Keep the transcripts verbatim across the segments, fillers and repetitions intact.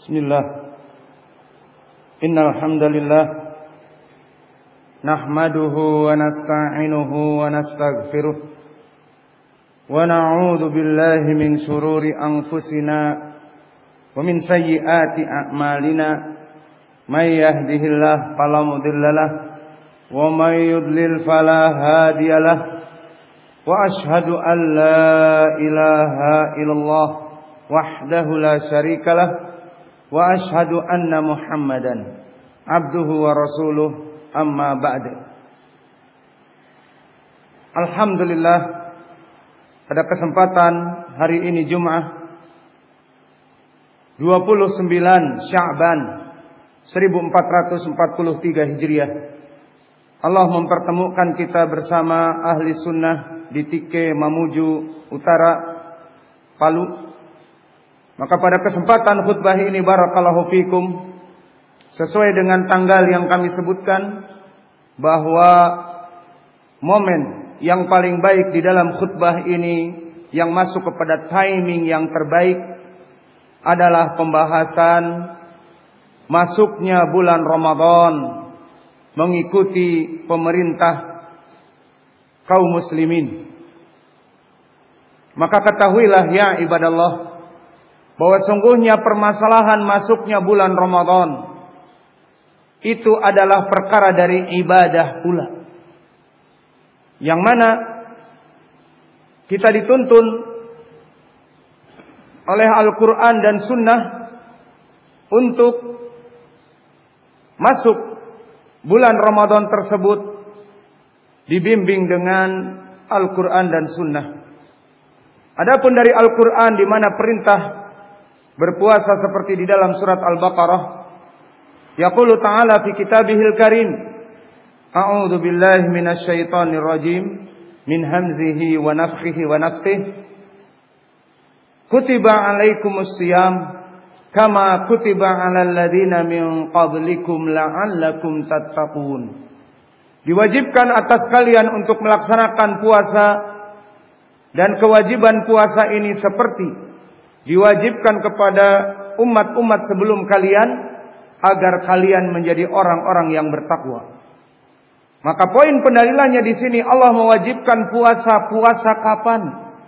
Bismillah. Innal hamdalillah nahmaduhu wa nasta'inuhu wa nastaghfiruh wa na'udzu billahi min shururi anfusina wa min sayyiati a'malina. May yahdihillahu fala mudhillalah wa may yudlil fala hadiyalah. Wa ashhadu an la ilaha illallah wahdahu la syarikalah wa ashhadu anna Muhammadan abduhu wa rasuluh, amma ba'd. Alhamdulillah, pada kesempatan hari ini Jumat dua puluh sembilan Sya'ban seribu empat ratus empat puluh tiga Hijriah, Allah mempertemukan kita bersama ahli sunnah di Tike Mamuju Utara, Palu. Maka pada kesempatan khutbah ini barakallahu fikum, sesuai dengan tanggal yang kami sebutkan, bahwa momen yang paling baik di dalam khutbah ini, yang masuk kepada timing yang terbaik, adalah pembahasan masuknya bulan Ramadan mengikuti pemerintah kaum muslimin. Maka ketahuilah ya ibadallah, bahwa sungguhnya permasalahan masuknya bulan Ramadan itu adalah perkara dari ibadah pula, yang mana kita dituntun oleh Al-Quran dan Sunnah untuk masuk bulan Ramadan tersebut dibimbing dengan Al-Quran dan Sunnah. Adapun dari Al-Quran, di mana perintah berpuasa seperti di dalam surat Al-Baqarah, yaqulu ta'ala fi kitabihil karim, a'udzu billahi minasy syaithanir rajim min hamzihi wa nafthihi wa nafthihi, kutiba 'alaikumus shiyam kama kutiba 'alal ladzina min qablikum la'allakum tattaqun. Diwajibkan atas kalian untuk melaksanakan puasa, dan kewajiban puasa ini seperti diwajibkan kepada umat-umat sebelum kalian, agar kalian menjadi orang-orang yang bertakwa. Maka poin pendalilannya di sini, Allah mewajibkan puasa. Puasa kapan?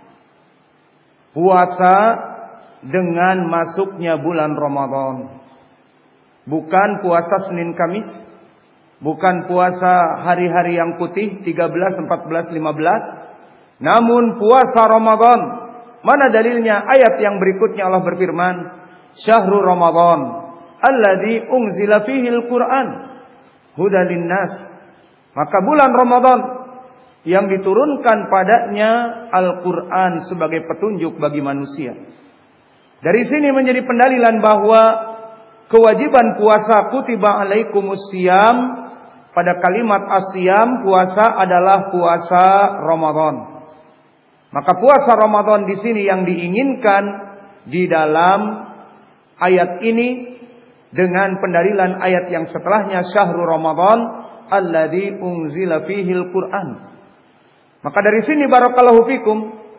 Puasa dengan masuknya bulan Ramadan. Bukan puasa Senin Kamis, bukan puasa hari-hari yang putih tiga belas, empat belas, lima belas, namun puasa Ramadan. Mana dalilnya? Ayat yang berikutnya Allah berfirman, Syahrul Ramadan alladzi unzila fihil Qur'an hudal linnas. Maka bulan Ramadan yang diturunkan padanya Al-Qur'an sebagai petunjuk bagi manusia. Dari sini menjadi pendalilan bahwa kewajiban puasa, kutiba alaikumus syiyam, pada kalimat asyam, puasa adalah puasa Ramadan. Maka puasa Ramadan di sini yang diinginkan di dalam ayat ini dengan pendalilan ayat yang setelahnya, Syahrul Ramadan alladzi unzila fihil Qur'an. Maka dari sini barakallahu fikum,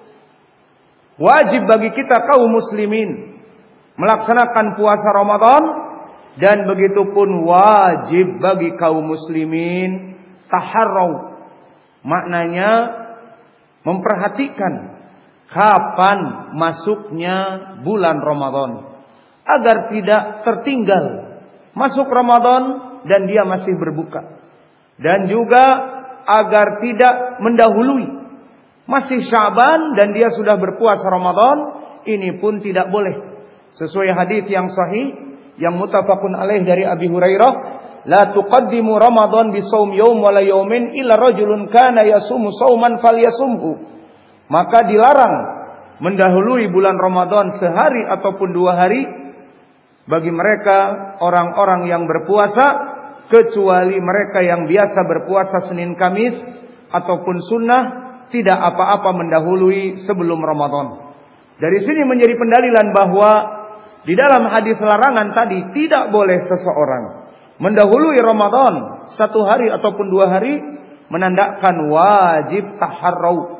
wajib bagi kita kaum muslimin melaksanakan puasa Ramadan, dan begitupun wajib bagi kaum muslimin taharrau, maknanya memperhatikan kapan masuknya bulan Ramadan, agar tidak tertinggal masuk Ramadan dan dia masih berbuka, dan juga agar tidak mendahului masih Sya'ban dan dia sudah berpuasa Ramadan. Ini pun tidak boleh. Sesuai hadis yang sahih yang muttafaqun alaih dari Abi Hurairah, la tuqaddimu Ramadan bi shaum yaum wala yaumin illa rajulun kana yasumu shauman falyasumhu. Maka dilarang mendahului bulan Ramadan sehari ataupun dua hari bagi mereka orang-orang yang berpuasa, kecuali mereka yang biasa berpuasa Senin Kamis ataupun sunnah, tidak apa-apa mendahului sebelum Ramadan. Dari sini menjadi pendalilan bahwa di dalam hadis larangan tadi, tidak boleh seseorang mendahului Ramadan satu hari ataupun dua hari, menandakan wajib taharrau,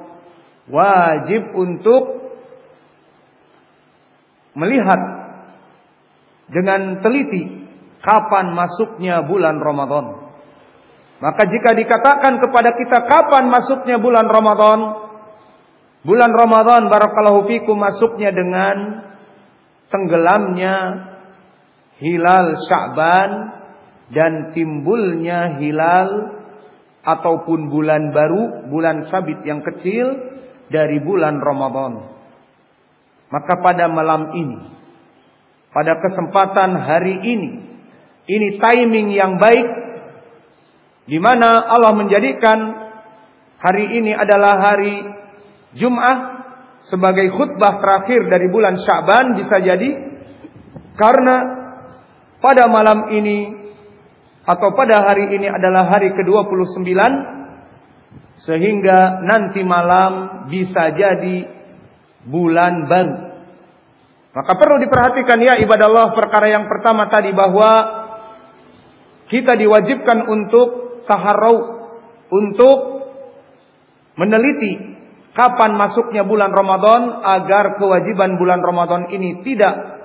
wajib untuk melihat dengan teliti kapan masuknya bulan Ramadan. Maka jika dikatakan kepada kita kapan masuknya bulan Ramadan, bulan Ramadan barakallahu fikum masuknya dengan tenggelamnya hilal Sya'ban dan timbulnya hilal ataupun bulan baru, bulan sabit yang kecil dari bulan Ramadan. Maka pada malam ini, pada kesempatan hari ini, ini timing yang baik di mana Allah menjadikan hari ini adalah hari Jum'ah sebagai khutbah terakhir dari bulan Sya'ban, bisa jadi karena pada malam ini atau pada hari ini adalah hari ke dua puluh sembilan, sehingga nanti malam bisa jadi bulan baru. Maka perlu diperhatikan ya ibadallah, perkara yang pertama tadi bahwa kita diwajibkan untuk taharrau, untuk meneliti kapan masuknya bulan Ramadan agar kewajiban bulan Ramadan ini tidak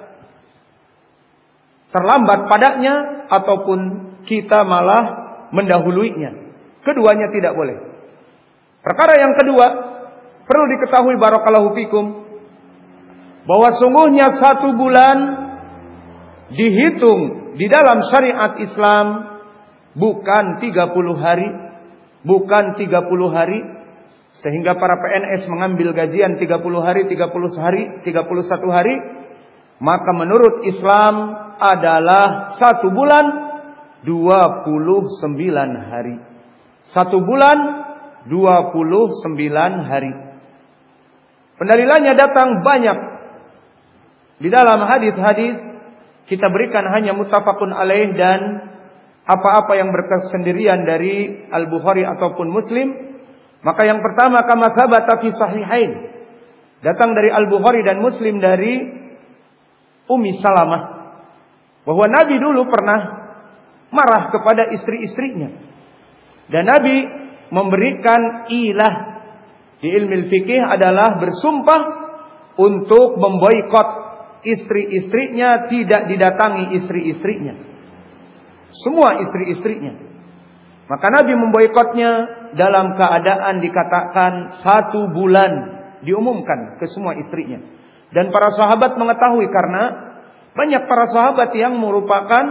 terlambat padanya ataupun kita malah mendahuluinya. Keduanya tidak boleh. Perkara yang kedua, perlu diketahui barakallahu fikum bahwa sungguhnya satu bulan dihitung di dalam syariat Islam bukan tiga puluh hari, bukan tiga puluh hari, sehingga para P N S mengambil gajian tiga puluh hari, tiga puluh hari, tiga puluh satu hari. Maka menurut Islam adalah satu bulan dua puluh sembilan hari. Satu bulan dua puluh sembilan hari. Pendalilannya datang banyak di dalam hadis-hadis. Kita berikan hanya muttafaqun alaih dan apa-apa yang berkesendirian dari Al-Bukhari ataupun Muslim. Maka yang pertama kama tsabata fi sahihain, datang dari Al-Bukhari dan Muslim dari Ummi Salamah, bahwa Nabi dulu pernah marah kepada istri-istrinya dan Nabi memberikan ilah di ilmu fikih adalah bersumpah untuk memboikot istri-istrinya, tidak didatangi istri-istrinya, semua istri-istrinya. Maka Nabi memboikotnya dalam keadaan dikatakan satu bulan, diumumkan ke semua istrinya. Dan para sahabat mengetahui karena banyak para sahabat yang merupakan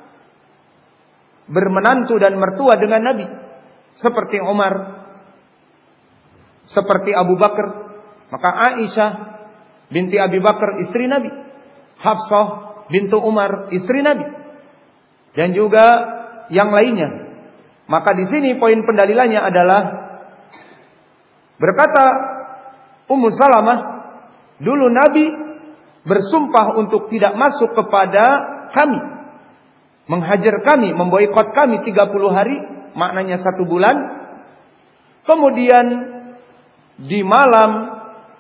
bermenantu dan mertua dengan Nabi, seperti Umar, seperti Abu Bakar. Maka Aisyah binti Abi Bakar istri Nabi, Hafsah bintu Umar istri Nabi, dan juga yang lainnya. Maka di sini poin pendalilannya adalah berkata Ummu Salamah, dulu Nabi bersumpah untuk tidak masuk kepada kami, menghajar kami, memboikot kami tiga puluh hari, maknanya satu bulan. Kemudian di malam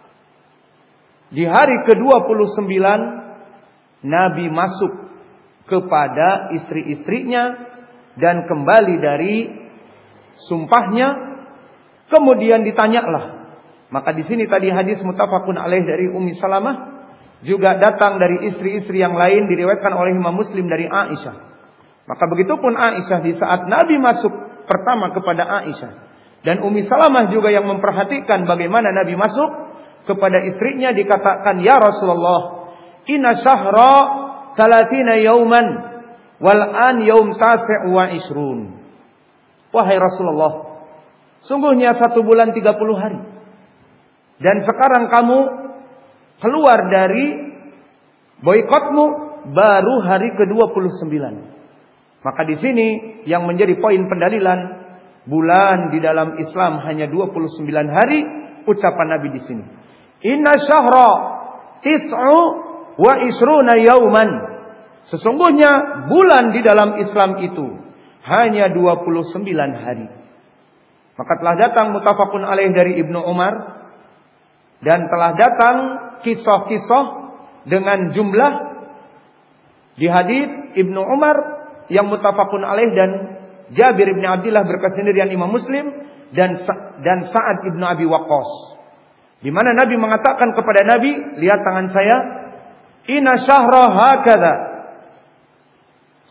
di hari ke dua puluh sembilan Nabi masuk kepada istri-istrinya dan kembali dari sumpahnya. Kemudian ditanyalah. Maka di sini tadi hadis muttafaqun alaih dari Ummi Salamah, juga datang dari istri-istri yang lain diriwayatkan oleh Imam Muslim dari Aisyah. Maka begitupun Aisyah di saat Nabi masuk pertama kepada Aisyah, dan Ummi Salamah juga yang memperhatikan bagaimana Nabi masuk kepada istrinya, dikatakan, ya Rasulullah, inna syahra talatina yauman wal an yaum tasi' wa ishrun. Wahai Rasulullah, sungguhnya satu bulan tiga puluh hari, dan sekarang kamu keluar dari boikotmu baru hari ke dua puluh sembilan. Maka di sini yang menjadi poin pendalilan bulan di dalam Islam hanya dua puluh sembilan hari, ucapan Nabi di sini, inna syahra tis'u wa isruna yauman. Sesungguhnya bulan di dalam Islam itu hanya dua puluh sembilan hari. Maka telah datang muttafaqun alaih dari Ibnu Umar, dan telah datang kisah-kisah dengan jumlah di hadis Ibnu Umar yang muttafaqun alaih dan Jabir bin Abdullah berkesendirian Imam Muslim dan dan Sa'ad bin Abi Waqqas, di mana Nabi mengatakan kepada Nabi, lihat tangan saya, inna syahra hakadha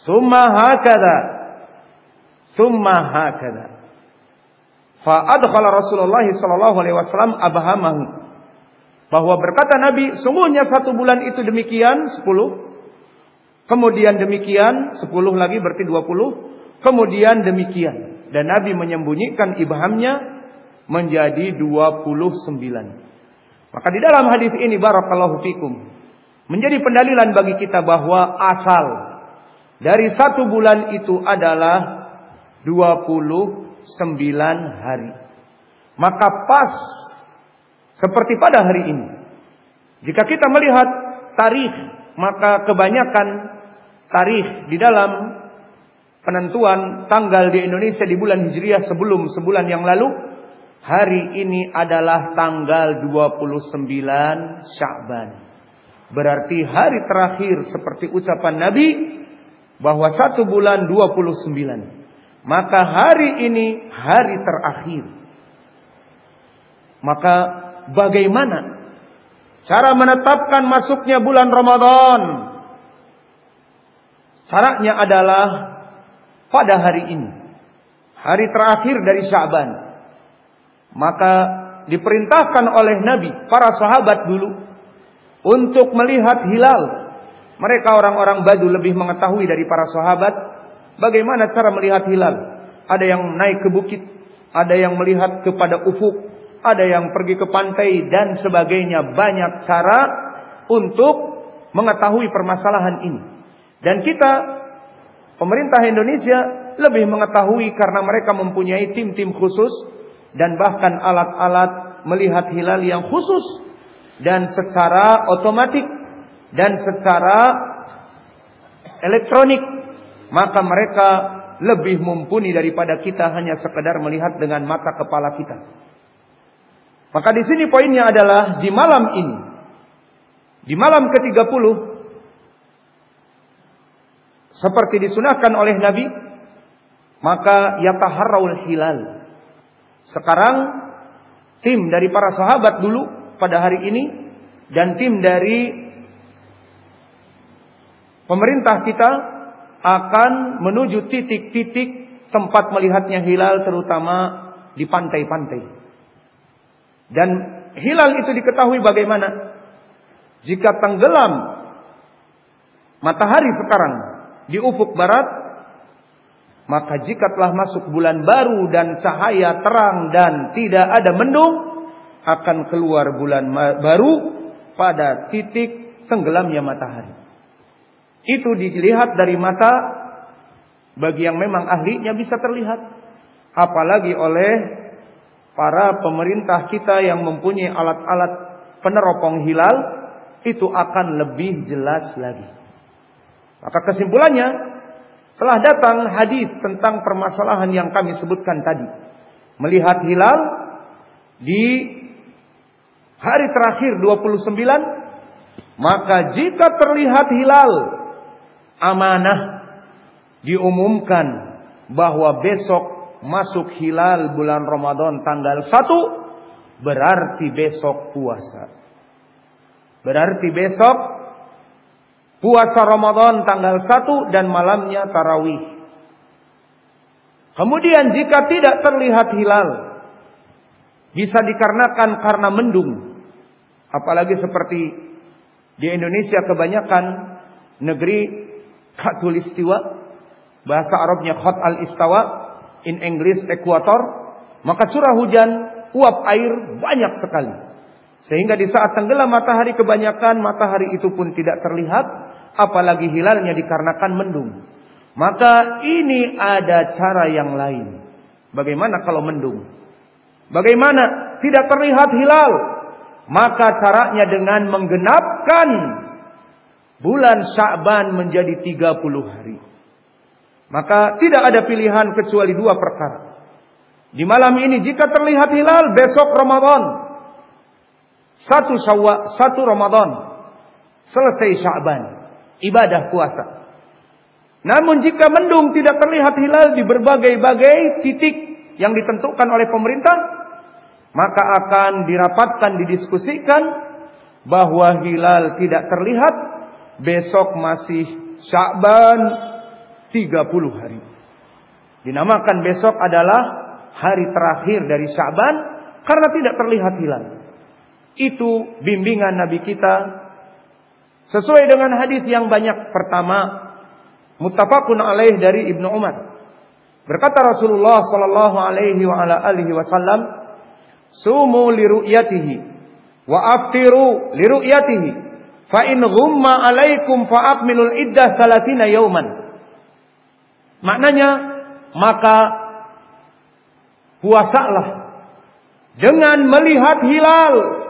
Summa hakadha. Summa hakadha. Fa adkhala Rasulullah sallallahu alaihi wasallam abhamahu. Bahwa berkata Nabi, sungguhnya satu bulan itu demikian, sepuluh. Kemudian demikian, sepuluh lagi berarti dua puluh. Kemudian demikian. Dan Nabi menyembunyikan ibhamnya menjadi dua puluh sembilan. Maka di dalam hadis ini barakallahu fikum, menjadi pendalilan bagi kita bahwa asal dari satu bulan itu adalah dua puluh sembilan hari. Maka pas seperti pada hari ini. Jika kita melihat tarikh, maka kebanyakan tarikh di dalam penentuan tanggal di Indonesia di bulan Hijriah sebelum sebulan yang lalu, hari ini adalah tanggal dua puluh sembilan Sya'ban. Berarti hari terakhir seperti ucapan Nabi bahwa satu bulan dua puluh sembilan. Maka hari ini hari terakhir. Maka bagaimana cara menetapkan masuknya bulan Ramadan? Caranya adalah pada hari ini, hari terakhir dari Sya'ban. Maka diperintahkan oleh Nabi, para sahabat dulu, untuk melihat hilal. Mereka orang-orang Badu lebih mengetahui dari para sahabat bagaimana cara melihat hilal. Ada yang naik ke bukit, ada yang melihat kepada ufuk, ada yang pergi ke pantai dan sebagainya. Banyak cara untuk mengetahui permasalahan ini. Dan kita, pemerintah Indonesia, lebih mengetahui karena mereka mempunyai tim-tim khusus dan bahkan alat-alat melihat hilal yang khusus dan secara otomatik dan secara elektronik. Maka mereka lebih mumpuni daripada kita hanya sekedar melihat dengan mata kepala kita. Maka di sini poinnya adalah di malam ini, di malam ke tiga puluh, seperti disunahkan oleh Nabi, maka yataharraul hilal. Sekarang tim dari para sahabat dulu pada hari ini dan tim dari pemerintah kita akan menuju titik-titik tempat melihatnya hilal, terutama di pantai-pantai. Dan hilal itu diketahui bagaimana? Jika tenggelam matahari sekarang di ufuk barat, maka jika telah masuk bulan baru dan cahaya terang dan tidak ada mendung, akan keluar bulan baru pada titik tenggelamnya matahari. Itu dilihat dari mata bagi yang memang ahlinya bisa terlihat. Apalagi oleh para pemerintah kita yang mempunyai alat-alat peneropong hilal, itu akan lebih jelas lagi. Maka kesimpulannya, telah datang hadis tentang permasalahan yang kami sebutkan tadi. Melihat hilal di hari terakhir dua puluh sembilan, maka jika terlihat hilal, amanah diumumkan bahwa besok masuk hilal bulan Ramadan tanggal satu, berarti besok puasa. Berarti besok puasa Ramadan tanggal satu dan malamnya tarawih. Kemudian jika tidak terlihat hilal, bisa dikarenakan karena mendung. Apalagi seperti di Indonesia kebanyakan negeri khatulistiwa, bahasa Arabnya khat al-istawa, in English equator, maka curah hujan, uap air banyak sekali. Sehingga di saat tenggelam matahari kebanyakan matahari itu pun tidak terlihat, apalagi hilalnya dikarenakan mendung. Maka ini ada cara yang lain. Bagaimana kalau mendung? Bagaimana tidak terlihat hilal? Maka caranya dengan menggenapkan bulan Sya'ban menjadi tiga puluh hari. Maka tidak ada pilihan kecuali dua perkara. Di malam ini jika terlihat hilal, besok Ramadan. Satu Syawal, satu Ramadan. Selesai Sya'ban. Ibadah puasa. Namun jika mendung tidak terlihat hilal di berbagai-bagai titik yang ditentukan oleh pemerintah, maka akan dirapatkan, didiskusikan bahwa hilal tidak terlihat, besok masih Sya'ban, tiga puluh hari. Dinamakan besok adalah hari terakhir dari Sya'ban karena tidak terlihat hilal. Itu bimbingan Nabi kita sesuai dengan hadis yang banyak. Pertama, muttafaqun alaih dari Ibnu Umar. Berkata Rasulullah sallallahu alaihi wa ala alihi wasallam, "Sumu li ru'yatihi wa aftiru li ru'yatihi, fa in ghumma alaikum fa akmilul iddah thalathina yauman." Maknanya, maka puasalah dengan melihat hilal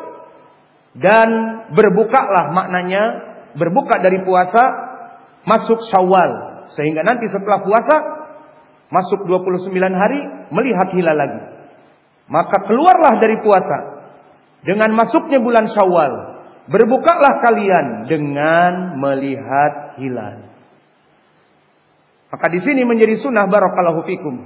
dan berbukalah, maknanya berbuka dari puasa masuk Syawal, sehingga nanti setelah puasa masuk dua puluh sembilan hari melihat hilal lagi. Maka keluarlah dari puasa dengan masuknya bulan Syawal, berbukalah kalian dengan melihat hilal. Maka di sini menjadi sunnah barakallahu fikum.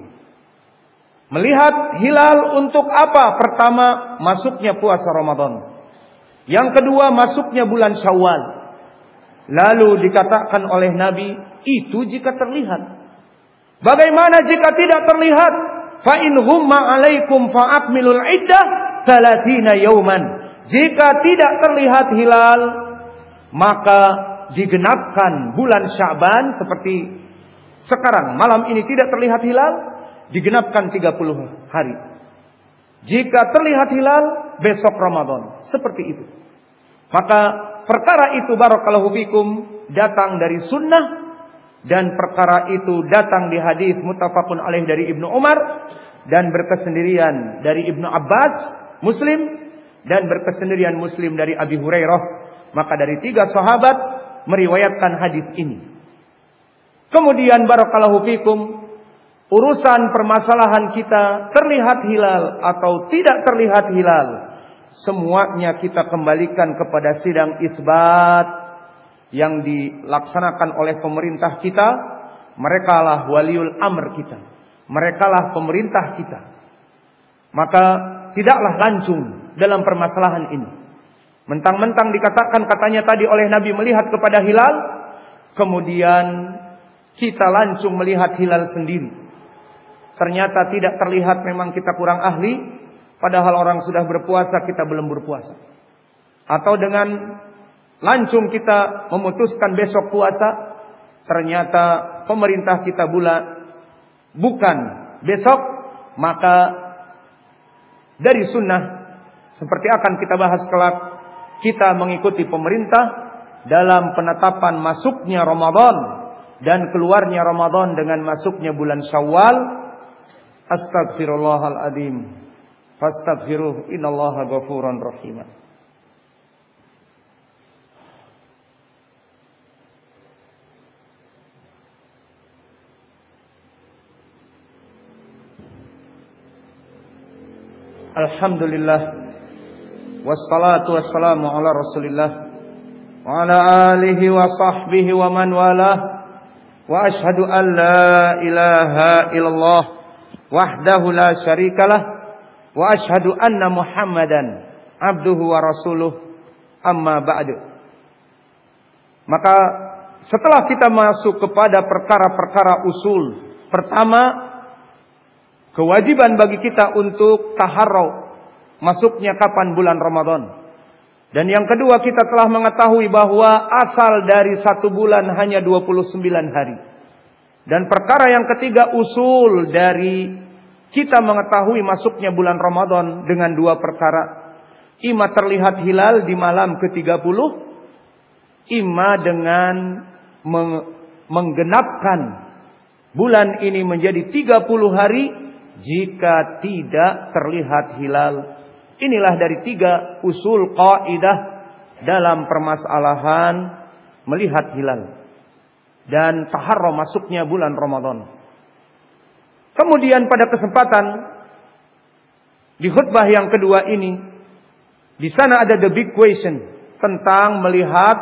Melihat hilal untuk apa? Pertama, masuknya puasa Ramadan. Yang kedua, masuknya bulan Syawal. Lalu dikatakan oleh Nabi, itu jika terlihat. Bagaimana jika tidak terlihat? Fa in ghumma alaikum fa akmilul iddah thalathina yauman. Jika tidak terlihat hilal, maka digenapkan bulan Sya'ban seperti sekarang. Malam ini tidak terlihat hilal, digenapkan tiga puluh hari. Jika terlihat hilal, besok Ramadan. Seperti itu. Maka perkara itu barakallahu fikum datang dari sunnah, dan perkara itu datang di hadis muttafaqun alaih dari Ibnu Umar, dan berkesendirian dari Ibnu Abbas, Muslim, dan berkesendirian Muslim dari Abi Hurairah. Maka dari tiga sahabat meriwayatkan hadis ini. Kemudian barakallahu fikum, urusan permasalahan kita terlihat hilal atau tidak terlihat hilal, semuanya kita kembalikan kepada sidang isbat yang dilaksanakan oleh pemerintah kita. Merekalah waliul amr kita, merekalah pemerintah kita. Maka tidaklah lancung dalam permasalahan ini. Mentang-mentang dikatakan katanya tadi oleh Nabi melihat kepada hilal, kemudian kita langsung melihat hilal sendiri. Ternyata tidak terlihat, memang kita kurang ahli. Padahal orang sudah berpuasa, kita belum berpuasa. Atau dengan langsung kita memutuskan besok puasa, ternyata pemerintah kita bulan bukan besok. Maka dari sunnah, seperti akan kita bahas kelak, kita mengikuti pemerintah dalam penetapan masuknya Ramadan dan keluarnya Ramadan dengan masuknya bulan Syawal. Astaghfirullahaladzim. Fastaghfiruh, innallaha ghafurun rahim. Alhamdulillah, wassalatu wassalamu ala Rasulillah wa ala alihi wa sahbihi wa man walah. Wa ashhadu an la ilaha illallah wahdahu la syarikalah wa ashhadu anna Muhammadan abduhu wa rasuluh, amma ba'du. Maka setelah kita masuk kepada perkara-perkara usul, pertama, kewajiban bagi kita untuk taharrau masuknya kapan bulan Ramadan. Dan yang kedua, kita telah mengetahui bahwa asal dari satu bulan hanya dua puluh sembilan hari. Dan perkara yang ketiga, usul dari kita mengetahui masuknya bulan Ramadan dengan dua perkara. Ima terlihat hilal di malam ke tiga puluh, ima dengan menggenapkan bulan ini menjadi tiga puluh hari jika tidak terlihat hilal. Inilah dari tiga usul kaidah dalam permasalahan melihat hilal dan taharrau masuknya bulan Ramadan. Kemudian pada kesempatan di khutbah yang kedua ini, di sana ada the big question tentang melihat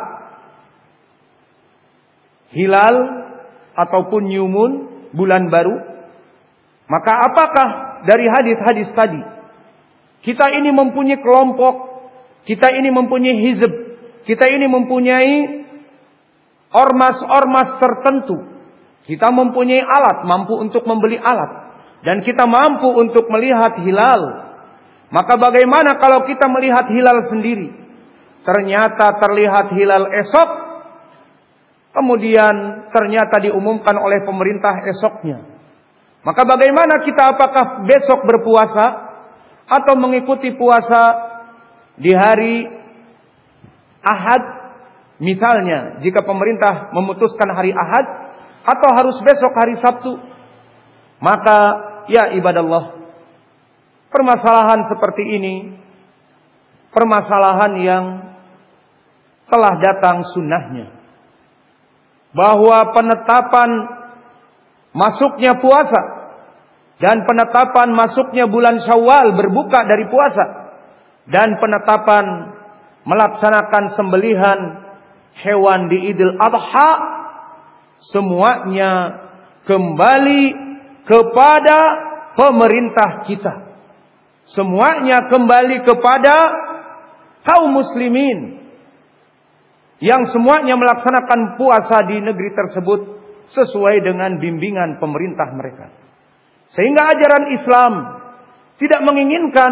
hilal ataupun new moon, bulan baru. Maka apakah dari hadis-hadis tadi kita ini mempunyai kelompok, kita ini mempunyai hizb, kita ini mempunyai ormas-ormas tertentu Kita mempunyai alat, mampu untuk membeli alat. Dan kita mampu untuk melihat hilal. Maka bagaimana kalau kita melihat hilal sendiri? Ternyata terlihat hilal esok. Kemudian ternyata diumumkan oleh pemerintah esoknya. Maka bagaimana kita, apakah besok berpuasa atau mengikuti puasa di hari Ahad misalnya, jika pemerintah memutuskan hari Ahad, atau harus besok hari Sabtu? Maka ya ibadallah, permasalahan seperti ini permasalahan yang telah datang sunnahnya, bahwa penetapan masuknya puasa dan penetapan masuknya bulan Syawal berbuka dari puasa dan penetapan melaksanakan sembelihan hewan di Idul Adha, semuanya kembali kepada pemerintah kita. Semuanya kembali kepada kaum muslimin yang semuanya melaksanakan puasa di negeri tersebut sesuai dengan bimbingan pemerintah mereka. Sehingga ajaran Islam tidak menginginkan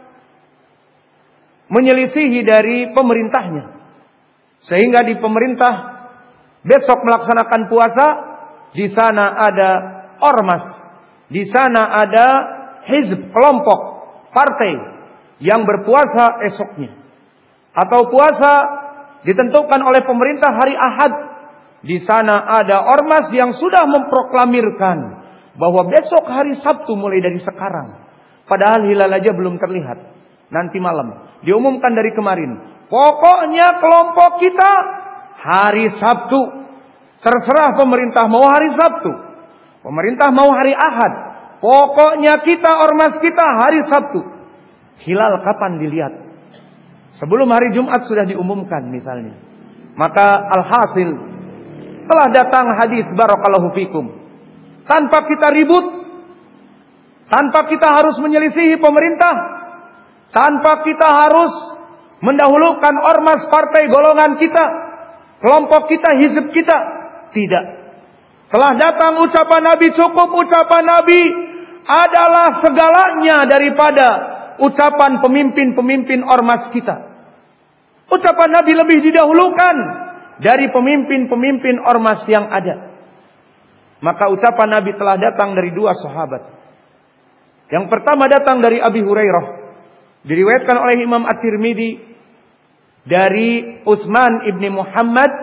menyelisihi dari pemerintahnya. Sehingga di pemerintah besok melaksanakan puasa, di sana ada ormas, di sana ada hizb, kelompok, partai yang berpuasa esoknya. Atau puasa ditentukan oleh pemerintah hari Ahad, di sana ada ormas yang sudah memproklamirkan bahwa besok hari Sabtu mulai dari sekarang. Padahal hilal aja belum terlihat. Nanti malam diumumkan dari kemarin. Pokoknya kelompok kita hari Sabtu. Terserah pemerintah mau hari Sabtu, pemerintah mau hari Ahad. Pokoknya kita, ormas kita hari Sabtu. Hilal kapan dilihat? Sebelum hari Jumat sudah diumumkan misalnya. Maka alhasil telah datang hadis barakallahu fikum. Tanpa kita ribut, tanpa kita harus menyelisihi pemerintah, tanpa kita harus mendahulukan ormas, partai, golongan kita, kelompok kita, hizib kita. Tidak. Telah datang ucapan Nabi, cukup ucapan Nabi adalah segalanya daripada ucapan pemimpin-pemimpin ormas kita. Ucapan Nabi lebih didahulukan dari pemimpin-pemimpin ormas yang ada. Maka ucapan Nabi telah datang dari dua sahabat. Yang pertama datang dari Abi Hurairah, diriwayatkan oleh Imam At-Tirmidzi dari Utsman ibni Muhammad,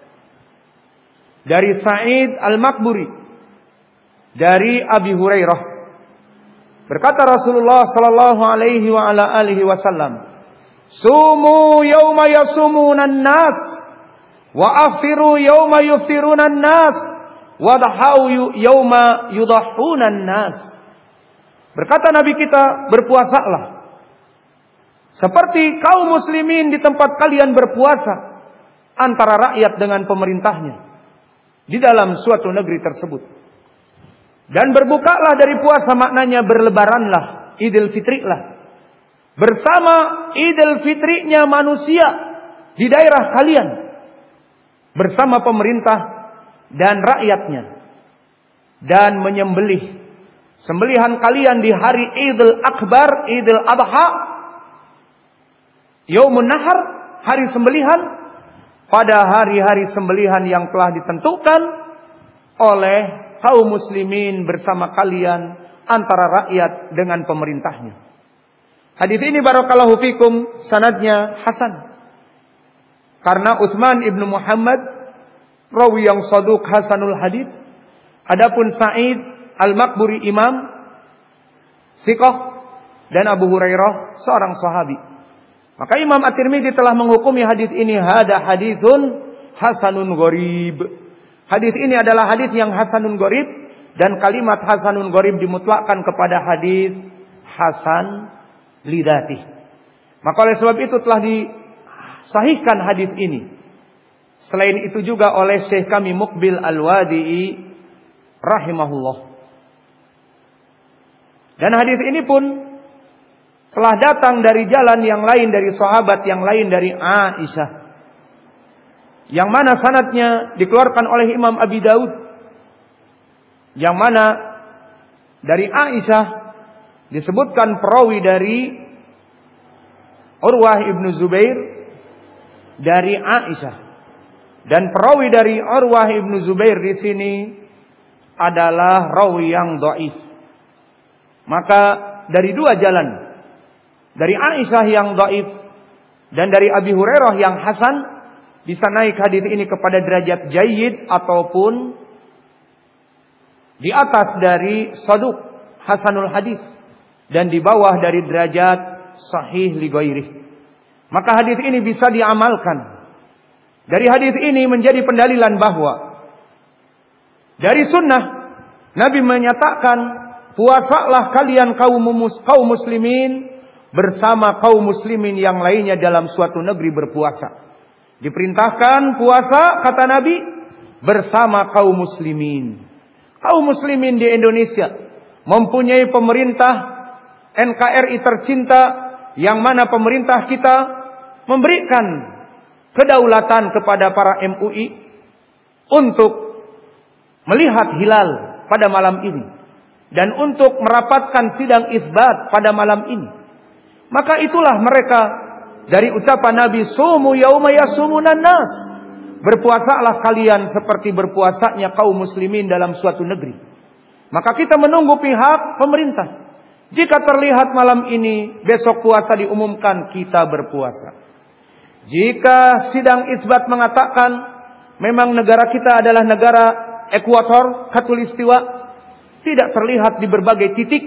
dari Sa'id Al-Maqburi, dari Abi Hurairah. Berkata Rasulullah sallallahu alaihi wa ala alihi wasallam, "Sumu yauma yasumunan nas, wa afiru yauma yufirunan nas, wa dhau yauma yudhahunan nas." Berkata Nabi kita, berpuasalah seperti kaum muslimin di tempat kalian berpuasa antara rakyat dengan pemerintahnya di dalam suatu negeri tersebut. Dan berbukalah dari puasa, maknanya berlebaranlah, Idul Fitri lah, bersama Idul Fitrinya manusia di daerah kalian, bersama pemerintah dan rakyatnya, dan menyembelih sembelihan kalian di hari Idul Akbar, Idul Adha, Yaumun Nahar, hari sembelihan, pada hari-hari sembelihan yang telah ditentukan oleh kaum muslimin bersama kalian antara rakyat dengan pemerintahnya. Hadis ini barakallahu fikum sanadnya hasan. Karena Utsman ibnu Muhammad rawi yang saduq hasanul hadis. Adapun Sa'id Al-Maqburi imam thiqah dan Abu Hurairah seorang sahabi. Maka Imam At-Tirmidzi telah menghukumi hadis ini hada hadisun hasanun gharib. Hadis ini adalah hadis yang hasanun gharib, dan kalimat hasanun gharib dimutlakkan kepada hadis hasan lidati. Maka oleh sebab itu telah disahihkan hadis ini. Selain itu juga oleh Syekh kami Muqbil Al-Wadi'i rahimahullah. Dan hadis ini pun telah datang dari jalan yang lain, dari sahabat yang lain, dari Aisyah, yang mana sanadnya dikeluarkan oleh Imam Abi Daud yang mana dari Aisyah disebutkan perawi dari Urwah ibnu Zubair dari Aisyah, dan perawi dari Urwah ibnu Zubair di sini adalah rawi yang dhaif. Maka dari dua jalan, dari Aisyah yang dhaif dan dari Abi Hurairah yang hasan, bisa naik hadis ini kepada derajat jayyid ataupun di atas dari saduq hasanul hadis dan di bawah dari derajat sahih li ghairih. Maka hadis ini bisa diamalkan. Dari hadis ini menjadi pendalilan bahwa dari sunnah Nabi menyatakan, puasalah kalian kaum kaum muslimin bersama kaum muslimin yang lainnya dalam suatu negeri berpuasa. Diperintahkan puasa, kata Nabi, bersama kaum muslimin. Kaum muslimin di Indonesia mempunyai pemerintah N K R I tercinta, yang mana pemerintah kita memberikan kedaulatan kepada para M U I untuk melihat hilal pada malam ini dan untuk merapatkan sidang isbat pada malam ini. Maka itulah mereka dari ucapan Nabi, sumu yauma yasumunan nas, berpuasalah kalian seperti berpuasanya kaum muslimin dalam suatu negeri. Maka kita menunggu pihak pemerintah. Jika terlihat malam ini, besok puasa diumumkan, kita berpuasa. Jika sidang isbat mengatakan memang negara kita adalah negara ekuator, khatulistiwa, tidak terlihat di berbagai titik,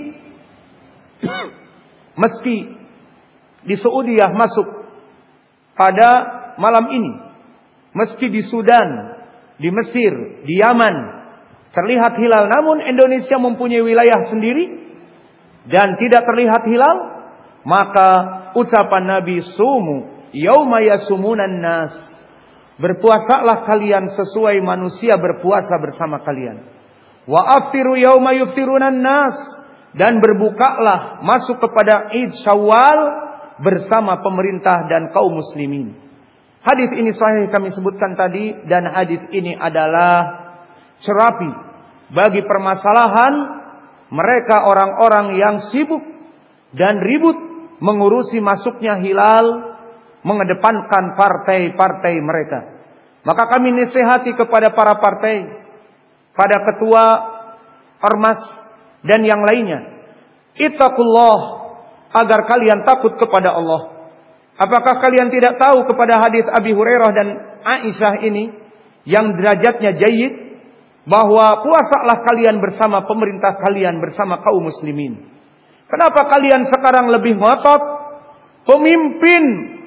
meski di Saudiah masuk pada malam ini, meski di Sudan, di Mesir, di Yaman terlihat hilal, namun Indonesia mempunyai wilayah sendiri dan tidak terlihat hilal, maka ucapan Nabi, sumu yauma yasumunan nas, berpuasalah kalian sesuai manusia berpuasa bersama kalian. Wa aftiru yauma yuftirunan nas, dan berbukalah masuk kepada Id Syawal bersama pemerintah dan kaum muslimin. Hadis ini sahih kami sebutkan tadi, dan hadis ini adalah terapi bagi permasalahan mereka orang-orang yang sibuk dan ribut mengurusi masuknya hilal, mengedepankan partai-partai mereka. Maka kami nasihati kepada para partai, pada ketua ormas dan yang lainnya, ittaqullah, agar kalian takut kepada Allah. Apakah kalian tidak tahu kepada hadis Abi Hurairah dan Aisyah ini yang derajatnya jayyid, bahwa puasalah kalian bersama pemerintah kalian, bersama kaum muslimin. Kenapa kalian sekarang lebih ngotot? Pemimpin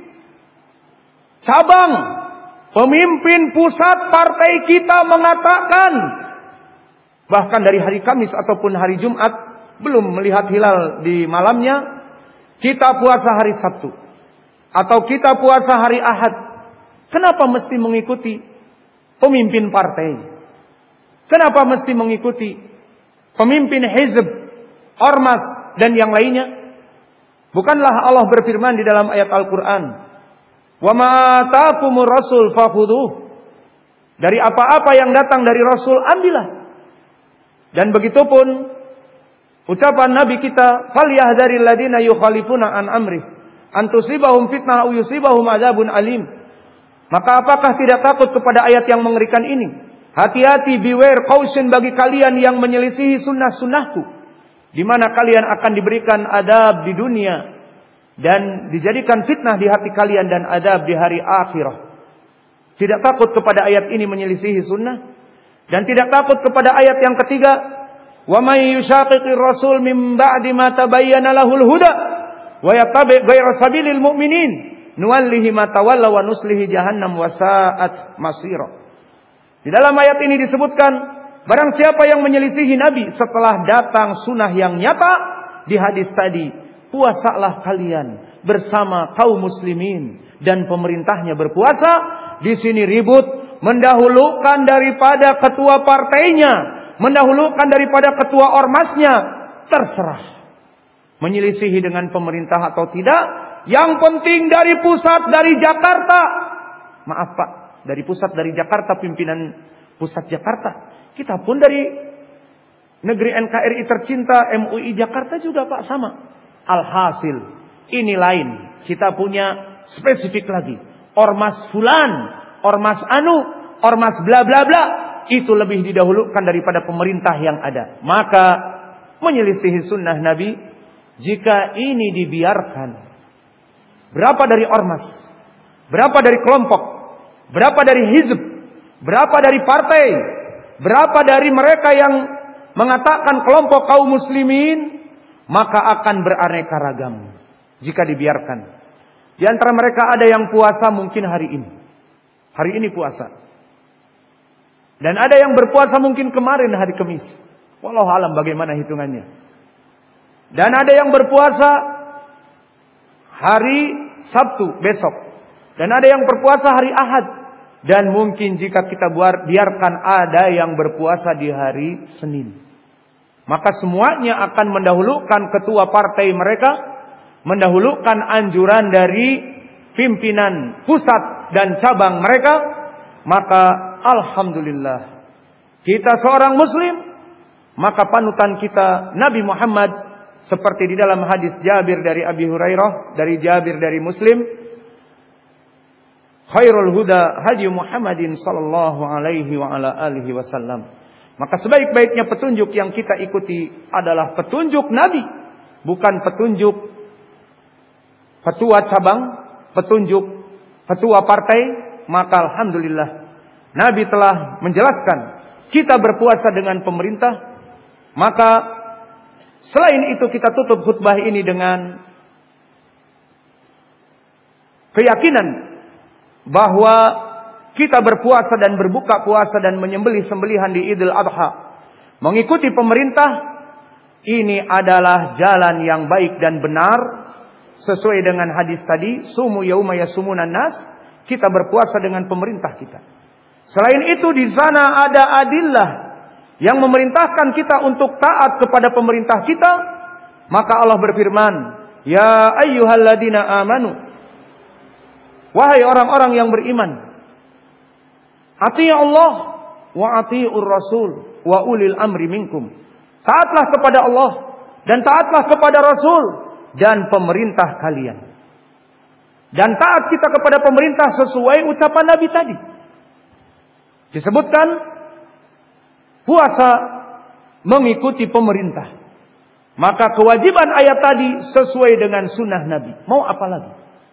cabang, pemimpin pusat partai kita mengatakan, bahkan dari hari Kamis ataupun hari Jumat belum melihat hilal di malamnya, kita puasa hari Sabtu atau kita puasa hari Ahad. Kenapa mesti mengikuti pemimpin partai? Kenapa mesti mengikuti pemimpin hizb, ormas dan yang lainnya? Bukanlah Allah berfirman di dalam ayat Al-Quran, wa ma ataakumur rasul fakhudhuh, dari apa-apa yang datang dari Rasul ambillah. Dan begitupun ucapan Nabi kita, falyahdharil ladzina yukhalifuna an amri an tusibahum fitnah aw yusibahum adzabun alim. Maka apakah tidak takut kepada ayat yang mengerikan ini? Hati-hati, beware, caution bagi kalian yang menyelisihi sunnah-sunnahku, di mana kalian akan diberikan adab di dunia dan dijadikan fitnah di hati kalian dan adab di hari akhirah. Tidak takut kepada ayat ini menyelisihi sunnah, dan tidak takut kepada ayat yang ketiga, wa may yushaqiqir rasul min ba'di ma tabayyana lahul huda wa yattabi' ghayra sabilil mu'minin nuwallihi ma tawalla wa nuslihi jahannam wa sa'at masira. Di dalam ayat ini disebutkan, barang siapa yang menyelisihi Nabi setelah datang sunnah yang nyata, di hadis tadi, puasalah kalian bersama kaum muslimin dan pemerintahnya berpuasa. Di sini ribut, mendahulukan daripada ketua partainya, mendahulukan daripada ketua ormasnya, terserah. Menyelisihi dengan pemerintah atau tidak, yang penting dari pusat, dari Jakarta. Maaf Pak, dari pusat, dari Jakarta, pimpinan pusat Jakarta. Kita pun dari negeri N K R I tercinta, M U I Jakarta juga Pak sama. Alhasil, ini lain. Kita punya spesifik lagi. Ormas fulan, ormas anu, ormas bla bla bla. Itu lebih didahulukan daripada pemerintah yang ada. Maka menyelisihi sunnah Nabi jika ini dibiarkan. Berapa dari ormas? Berapa dari kelompok? Berapa dari hizb? Berapa dari partai? Berapa dari mereka yang mengatakan kelompok kaum muslimin? Maka akan beraneka ragam jika dibiarkan. Di antara mereka ada yang puasa mungkin hari ini. Hari ini puasa. Dan ada yang berpuasa mungkin kemarin hari Kamis. Wallahu alam bagaimana hitungannya. Dan ada yang berpuasa hari Sabtu besok. Dan ada yang berpuasa hari Ahad. Dan mungkin jika kita buat, biarkan ada yang berpuasa di hari Senin. Maka semuanya akan mendahulukan ketua partai mereka. Mendahulukan anjuran dari pimpinan pusat dan cabang mereka. Maka alhamdulillah, kita seorang muslim. Maka panutan kita Nabi Muhammad. Seperti di dalam hadis Jabir dari Abi Hurairah. Dari Jabir dari Muslim. Khairul huda hadi Muhammadin sallallahu alaihi wa ala alihi wasallam. Maka sebaik-baiknya petunjuk yang kita ikuti adalah petunjuk Nabi. Bukan petunjuk ketua cabang, petunjuk ketua partai. Maka alhamdulillah, Nabi telah menjelaskan kita berpuasa dengan pemerintah. Maka selain itu kita tutup khutbah ini dengan keyakinan bahwa kita berpuasa dan berbuka puasa dan menyembelih sembelihan di Idul Adha mengikuti pemerintah, ini adalah jalan yang baik dan benar sesuai dengan hadis tadi, sumu yauma yasumunan nas, kita berpuasa dengan pemerintah kita. Selain itu di sana ada adillah yang memerintahkan kita untuk taat kepada pemerintah kita. Maka Allah berfirman, ya ayyuhalladzina amanu, wahai orang-orang yang beriman, ati'u Allah wa ati'ur Rasul wa ulil amri minkum. Taatlah kepada Allah dan taatlah kepada Rasul dan pemerintah kalian. Dan taat kita kepada pemerintah sesuai ucapan Nabi tadi. Disebutkan puasa mengikuti pemerintah. Maka kewajiban ayat tadi sesuai dengan sunnah Nabi. Mau apa lagi?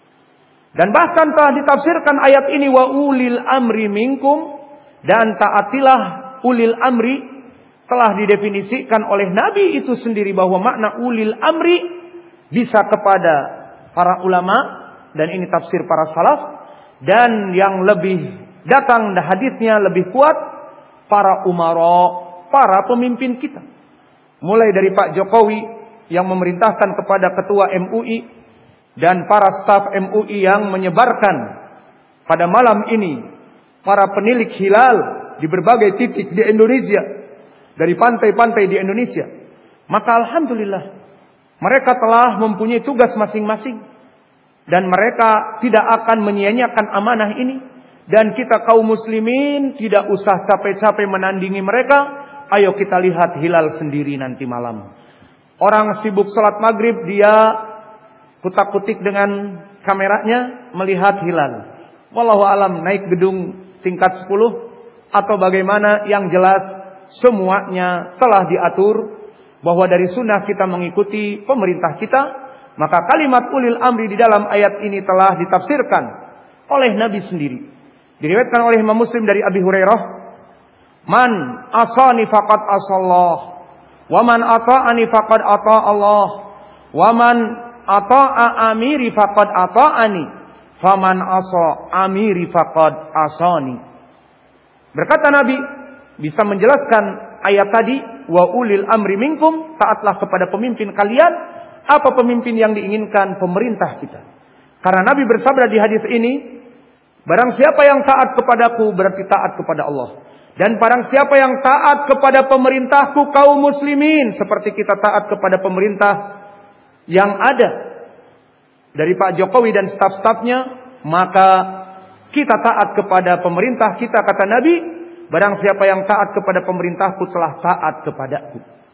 Dan bahkan telah ditafsirkan ayat ini wa ulil amri minkum, dan taatilah ulil amri telah didefinisikan oleh Nabi itu sendiri bahwa makna ulil amri bisa kepada para ulama dan ini tafsir para salaf, dan yang lebih datang hadisnya lebih kuat para umara, para pemimpin kita. Mulai dari Pak Jokowi yang memerintahkan kepada ketua M U I dan para staf M U I yang menyebarkan pada malam ini para penilik hilal di berbagai titik di Indonesia, dari pantai-pantai di Indonesia. Maka alhamdulillah, mereka telah mempunyai tugas masing-masing dan mereka tidak akan menyia-nyiakan amanah ini. Dan kita kaum muslimin tidak usah capek-capek menandingi mereka. Ayo kita lihat hilal sendiri nanti malam. Orang sibuk salat maghrib, dia kutak-kutik dengan kameranya melihat hilal. Wallahu alam naik gedung tingkat sepuluh atau bagaimana, yang jelas semuanya telah diatur bahwa dari sunnah kita mengikuti pemerintah kita. Maka kalimat ulil amri di dalam ayat ini telah ditafsirkan oleh Nabi sendiri. Diriwayatkan oleh Imam Muslim dari Abi Hurairah, man asani faqad asallah, wa man ata'ani faqad ata Allah, wa man ata'a amiri faqad ata'ani, faman asa amiri faqad asani. Berkata Nabi, bisa menjelaskan ayat tadi, wa ulil amri minkum, taatlah kepada pemimpin kalian. Apa pemimpin yang diinginkan? Pemerintah kita. Karena Nabi bersabda di hadis ini, barang siapa yang taat kepadaku berarti taat kepada Allah. Dan barang siapa yang taat kepada pemerintahku kaum muslimin, seperti kita taat kepada pemerintah yang ada dari Pak Jokowi dan staf-stafnya, maka kita taat kepada pemerintah kita. Kata Nabi, barang siapa yang taat kepada pemerintahku telah taat kepadaku.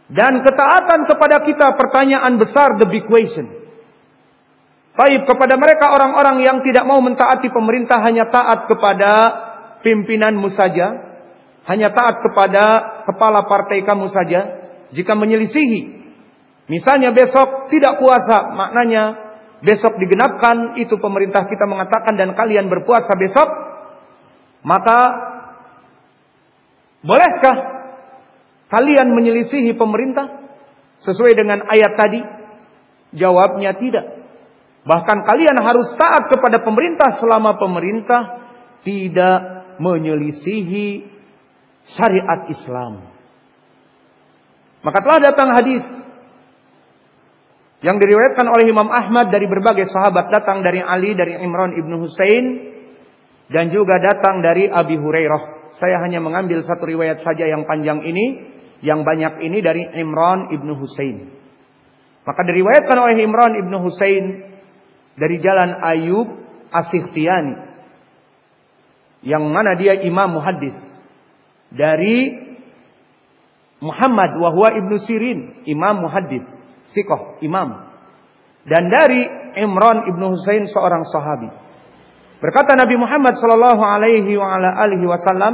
Dan ketaatan kepada kita pertanyaan besar, the big question. Baik, kepada mereka orang-orang yang tidak mau mentaati pemerintah, hanya taat kepada pimpinanmu saja, hanya taat kepada kepala partai kamu saja. Jika menyelisihi, misalnya besok tidak puasa, maknanya besok digenapkan, itu pemerintah kita mengatakan, dan kalian berpuasa besok, maka bolehkah kalian menyelisihi pemerintah sesuai dengan ayat tadi? Jawabnya tidak. Bahkan kalian harus taat kepada pemerintah selama pemerintah tidak menyelisihi syariat Islam. Maka telah datang hadis yang diriwayatkan oleh Imam Ahmad dari berbagai sahabat, datang dari Ali, dari Imran ibnu Husain, dan juga datang dari Abi Hurairah. Saya hanya mengambil satu riwayat saja yang panjang ini, yang banyak ini dari Imran ibnu Husain. Maka diriwayatkan oleh Imran ibnu Husain dari jalan Ayub As-Sikhtiyani, yang mana dia imam muhaddis, dari Muhammad wa huwa ibnu Sirin, imam muhaddis, siqah, imam, dan dari Imran ibnu Husain, seorang sahabi. Berkata Nabi Muhammad sallallahu alaihi wa ala alihi wasallam,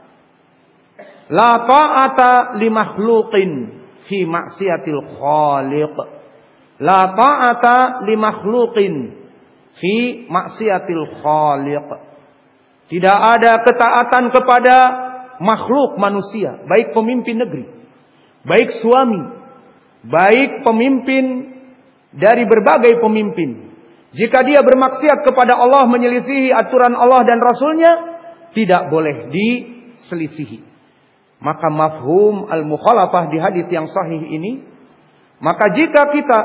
la ta'ata li makhluqin fi maksiatil khaliq. La ta'ata li makhluqin fi maksiatil khaliq. Tidak ada ketaatan kepada makhluk manusia, baik pemimpin negeri, baik suami, baik pemimpin dari berbagai pemimpin. Jika dia bermaksiat kepada Allah, menyelisihi aturan Allah dan Rasulnya, tidak boleh diselisihi. Maka mafhum al-mukhalafah di hadis yang sahih ini, maka jika kita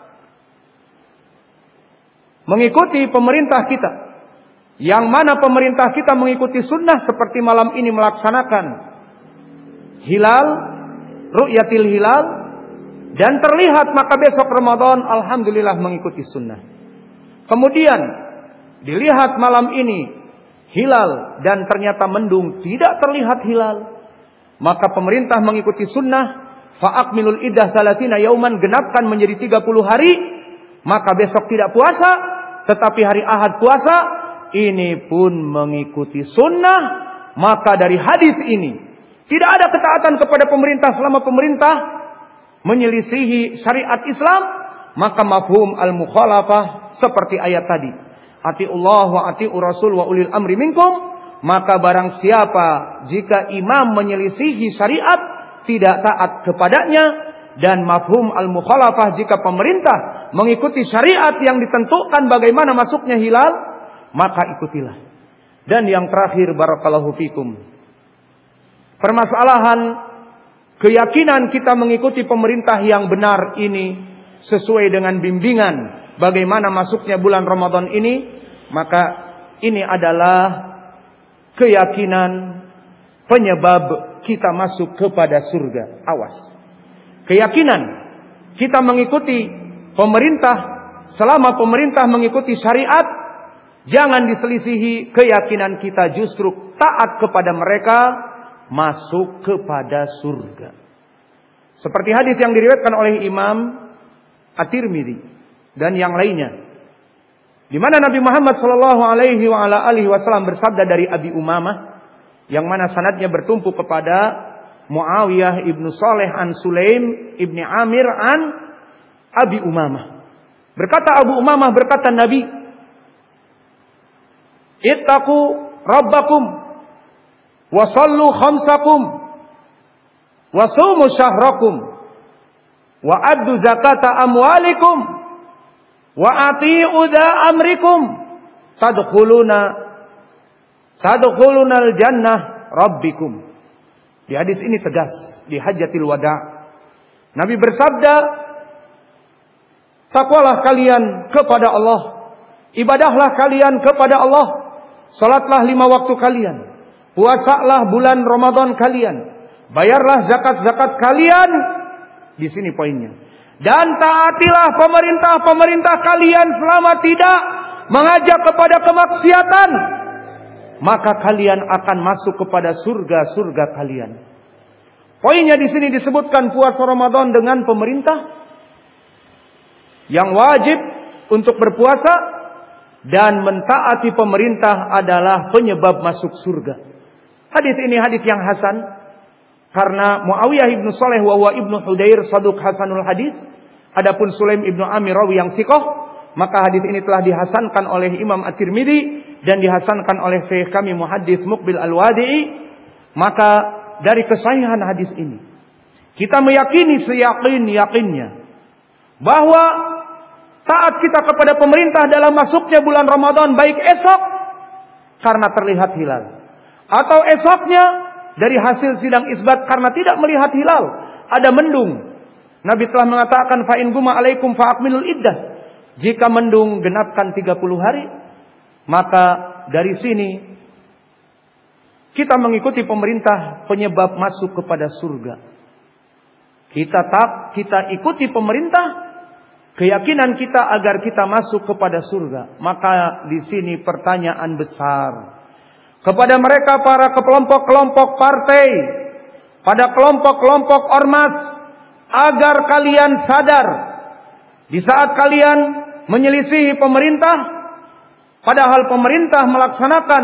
mengikuti pemerintah kita, yang mana pemerintah kita mengikuti sunnah, seperti malam ini melaksanakan hilal, ru'yatil hilal, dan terlihat, maka besok Ramadan alhamdulillah mengikuti sunnah. Kemudian dilihat malam ini hilal dan ternyata mendung, tidak terlihat hilal, maka pemerintah mengikuti sunnah, fa'akmilul iddah salatina yauman, genapkan menjadi tiga puluh hari, maka besok tidak puasa, tetapi hari Ahad puasa. Ini pun mengikuti sunnah. Maka dari hadis ini, tidak ada ketaatan kepada pemerintah selama pemerintah menyelisihi syariat Islam. Maka mafhum al-mukhalafah seperti ayat tadi, atiullah wa atiur rasul wa ulil amri minkum. Maka barang siapa jika imam menyelisihi syariat, tidak taat kepadanya. Dan mafhum al-mukhalafah, jika pemerintah mengikuti syariat yang ditentukan bagaimana masuknya hilal, maka ikutilah. Dan yang terakhir, barakallahu fikum, permasalahan keyakinan kita mengikuti pemerintah yang benar ini sesuai dengan bimbingan bagaimana masuknya bulan Ramadan ini, maka ini adalah keyakinan penyebab kita masuk kepada surga. Awas. Keyakinan kita mengikuti pemerintah selama pemerintah mengikuti syariat, jangan diselisihi. Keyakinan kita justru taat kepada mereka, masuk kepada surga. Seperti hadis yang diriwayatkan oleh Imam At-Tirmidzi dan yang lainnya, di mana Nabi Muhammad sallallahu alaihi wa ala alihi wasallam bersabda dari Abi Umamah, yang mana sanadnya bertumpu kepada Muawiyah ibnu Saleh an Sulaim ibni Amir an Abi Umamah. Berkata Abu Umamah, berkata Nabi, ittaqu rabbakum wa sallu khamsakum wa sumu syahrakum wa addu zakata amwalikum wa ati'u dha amrikum tadkhuluna tadkhuluna al-jannah rabbikum. Di hadis ini tegas, di Hajjatil Wada' Nabi bersabda, takwalah kalian kepada Allah, ibadahlah kalian kepada Allah, salatlah lima waktu kalian, puasalah bulan Ramadan kalian, bayarlah zakat-zakat kalian. Di sini poinnya. Dan taatilah pemerintah-pemerintah kalian selama tidak mengajak kepada kemaksiatan, maka kalian akan masuk kepada surga-surga kalian. Poinnya di sini disebutkan puasa Ramadan dengan pemerintah yang wajib untuk berpuasa dan mentaati pemerintah adalah penyebab masuk surga. Hadis ini hadis yang hasan karena Muawiyah ibnu Saleh wa huwa ibnu Hudair saduq hasanul hadis. Adapun Sulaim ibnu Amir rawi yang thiqah, maka hadis ini telah dihasankan oleh Imam At-Tirmidzi dan dihasankan oleh Syekh kami muhaddits Muqbil Al-Wadi'i. Maka dari kesahihan hadis ini kita meyakini seyakin-yakinnya bahwa taat kita kepada pemerintah dalam masuknya bulan Ramadan, baik esok karena terlihat hilal atau esoknya dari hasil sidang isbat karena tidak melihat hilal, ada mendung. Nabi telah mengatakan fa in guma alaikum fa akmilul iddah. Jika mendung genapkan tiga puluh hari. Maka dari sini kita mengikuti pemerintah penyebab masuk kepada surga. Kita tak kita ikuti pemerintah, keyakinan kita agar kita masuk kepada surga. Maka di sini pertanyaan besar kepada mereka para kelompok-kelompok partai, pada kelompok-kelompok ormas, agar kalian sadar di saat kalian menyelisihi pemerintah, padahal pemerintah melaksanakan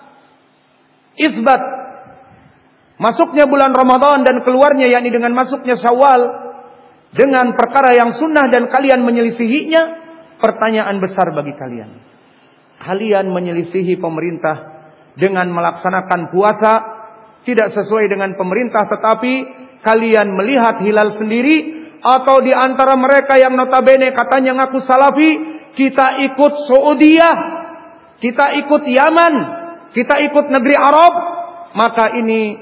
isbat masuknya bulan Ramadan dan keluarnya, yakni dengan masuknya Syawal, dengan perkara yang sunnah dan kalian menyelisihinya. Pertanyaan besar bagi kalian, kalian menyelisihi pemerintah dengan melaksanakan puasa tidak sesuai dengan pemerintah, tetapi kalian melihat hilal sendiri, atau di antara mereka yang notabene katanya ngaku salafi, kita ikut Saudiyah, kita ikut Yaman, kita ikut negeri Arab, maka ini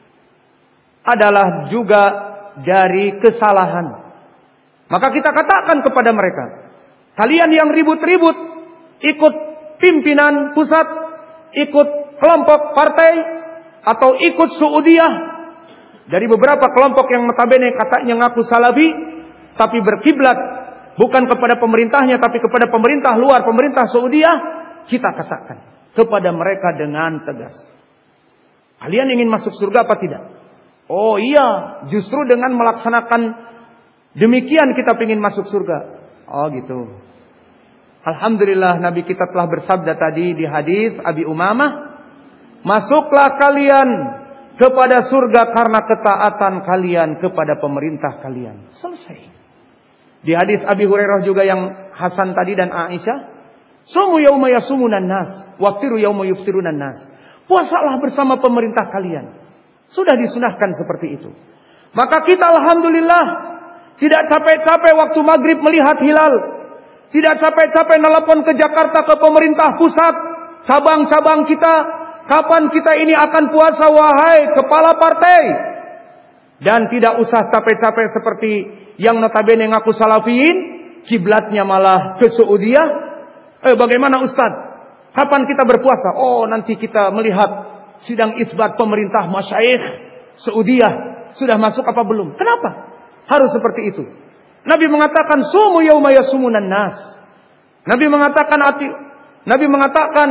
adalah juga dari kesalahan. Maka kita katakan kepada mereka, kalian yang ribut-ribut ikut pimpinan pusat, ikut kelompok partai, atau ikut Saudiyah, dari beberapa kelompok yang notabene katanya ngaku salafi, tapi berkiblat bukan kepada pemerintahnya, tapi kepada pemerintah luar, pemerintah Saudiyah, kita katakan kepada mereka dengan tegas, kalian ingin masuk surga apa tidak? Oh iya, justru dengan melaksanakan demikian kita ingin masuk surga. Oh gitu. Alhamdulillah Nabi kita telah bersabda tadi di hadis Abi Umamah, masuklah kalian kepada surga karena ketaatan kalian kepada pemerintah kalian. Selesai. Di hadis Abi Hurairah juga yang hasan tadi dan Aisyah, sumu yauma yasumunan nas, waftiru yauma yuftirunan nas. Puasalah bersama pemerintah kalian. Sudah disunahkan seperti itu. Maka kita alhamdulillah tidak capek-capek waktu maghrib melihat hilal, tidak capek-capek nelpon ke Jakarta ke pemerintah pusat, cabang-cabang kita, kapan kita ini akan puasa wahai kepala partai. Dan tidak usah capek-capek seperti yang notabene ngaku salafiyin, kiblatnya malah ke Saudiyah. Eh bagaimana Ustaz? Kapan kita berpuasa? Oh nanti kita melihat sidang isbat pemerintah masyayikh Saudiyah sudah masuk apa belum? Kenapa harus seperti itu? Nabi mengatakan sumu yauma yasumunan nas. Nabi mengatakan ati Nabi mengatakan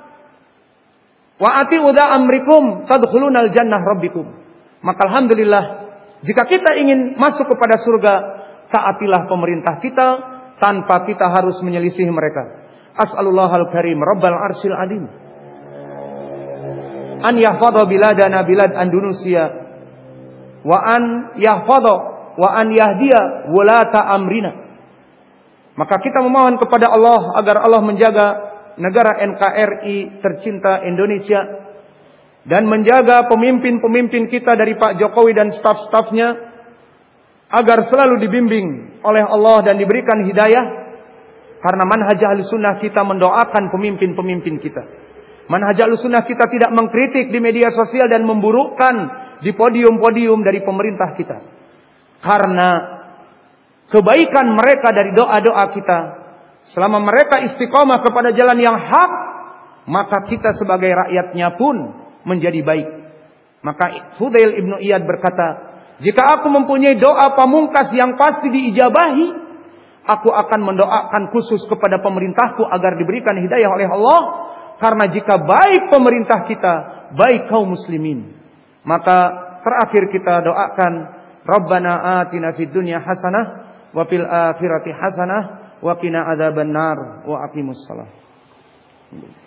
wa ati uda amrikum tadkhulunal jannah rabbikum. Maka alhamdulillah jika kita ingin masuk kepada surga, taatilah pemerintah kita tanpa kita harus menyelisih mereka. As'alullahal karim rabbal arsyil adim an yahfadha biladana bilad Andalusia wa an yahfadha wa an yahdiya wulata amrina. Maka kita memohon kepada Allah agar Allah menjaga negara N K R I tercinta Indonesia dan menjaga pemimpin-pemimpin kita dari Pak Jokowi dan staf-stafnya agar selalu dibimbing oleh Allah dan diberikan hidayah. Karena manhaj Ahlussunnah kita mendoakan pemimpin-pemimpin kita. Manhaj Ahlussunnah kita tidak mengkritik di media sosial dan memburukkan di podium-podium dari pemerintah kita. Karena kebaikan mereka dari doa-doa kita, selama mereka istiqomah kepada jalan yang hak, maka kita sebagai rakyatnya pun menjadi baik. Maka Fudail ibnu Iyad berkata, jika aku mempunyai doa pamungkas yang pasti diijabahi, aku akan mendoakan khusus kepada pemerintahku agar diberikan hidayah oleh Allah. Karena jika baik pemerintah kita, baik kaum muslimin. Maka terakhir kita doakan, Rabbana atina fid dunya hasanah wa fil akhirati hasanah wa qina adzabannar wa aqimus shalah.